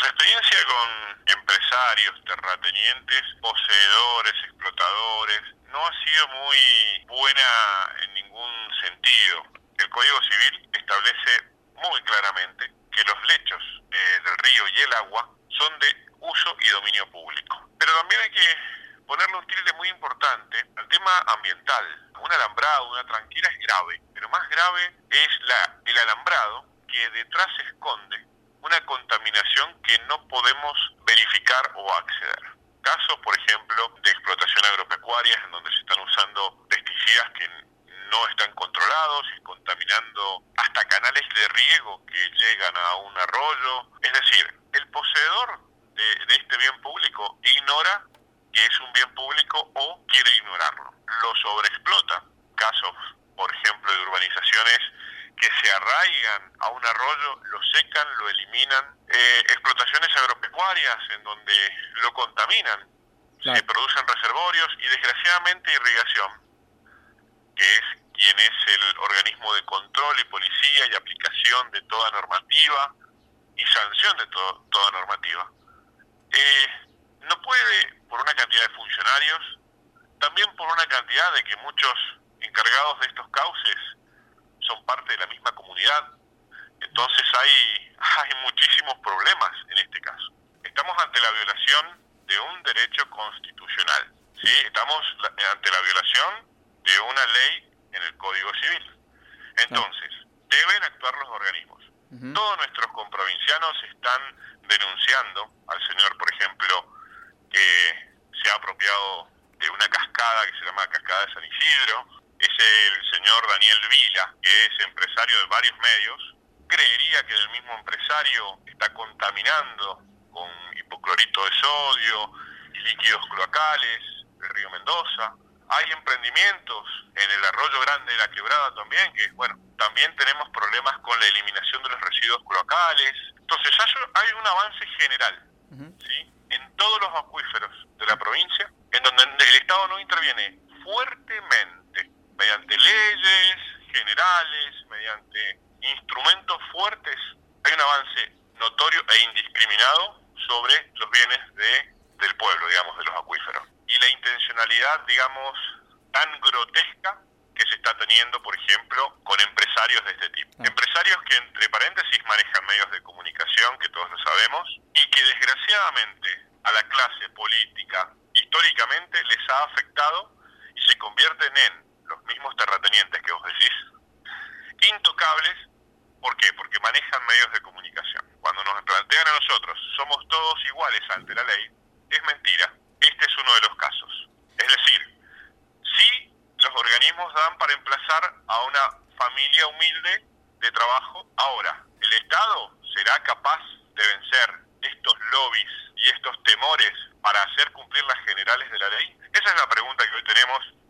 Nuestra experiencia con empresarios, terratenientes, poseedores, explotadores, no ha sido muy buena en ningún sentido. El Código Civil establece muy claramente que los lechos del río y el agua son de uso y dominio público. Pero también hay que ponerle un tilde muy importante al tema ambiental. Un alambrado, una tranquera es grave, pero más grave es el alambrado que detrás se esconde una contaminación que no podemos verificar o acceder. Casos, por ejemplo, de explotación agropecuaria en donde se están usando pesticidas que no están controlados y contaminando hasta canales de riego que llegan a un arroyo. Es decir, el poseedor de este bien público ignora que es un bien público o quiere ignorarlo. Lo sobreexplota. Casos, por ejemplo, de urbanizaciones que se arraigan a un arroyo, lo secan, lo eliminan. Explotaciones agropecuarias en donde lo contaminan. Claro. Se producen reservorios y desgraciadamente irrigación, que es quien es el organismo de control y policía y aplicación de toda normativa y sanción de toda normativa. No puede, por una cantidad de funcionarios, también por una cantidad de que muchos encargados de estos cauces son parte de la misma comunidad. Entonces hay muchísimos problemas en este caso. Estamos ante la violación de un derecho constitucional, ¿sí? Estamos ante la violación de una ley en el Código Civil. Entonces, deben actuar los organismos. Todos nuestros comprovincianos están denunciando al señor, por ejemplo, que se ha apropiado de una cascada que se llama Cascada de San Isidro. Es el señor Daniel Vila, que es empresario de varios medios. Creería que el mismo empresario está contaminando con hipoclorito de sodio y líquidos cloacales el río Mendoza. Hay emprendimientos en el Arroyo Grande de la Quebrada también, que bueno, también tenemos problemas con la eliminación de los residuos cloacales. Entonces hay un avance general, ¿sí?, en todos los acuíferos de la provincia, en donde el Estado no interviene fuertemente, mediante leyes generales, mediante instrumentos fuertes. Hay un avance notorio e indiscriminado sobre los bienes del pueblo, digamos, de los acuíferos. Y la intencionalidad, digamos, tan grotesca que se está teniendo, por ejemplo, con empresarios de este tipo. Empresarios que, entre paréntesis, manejan medios de comunicación, que todos lo sabemos, y que desgraciadamente a la clase política históricamente les ha afectado y se convierten en los mismos terratenientes que vos decís, intocables. ¿Por qué? Porque manejan medios de comunicación. Cuando nos plantean a nosotros, somos todos iguales ante la ley, es mentira. Este es uno de los casos. Es decir, sí, los organismos dan para emplazar a una familia humilde de trabajo. Ahora, ¿el Estado será capaz de vencer estos lobbies y estos temores para hacer cumplir las generales de la ley? Esa es la pregunta que hoy tenemos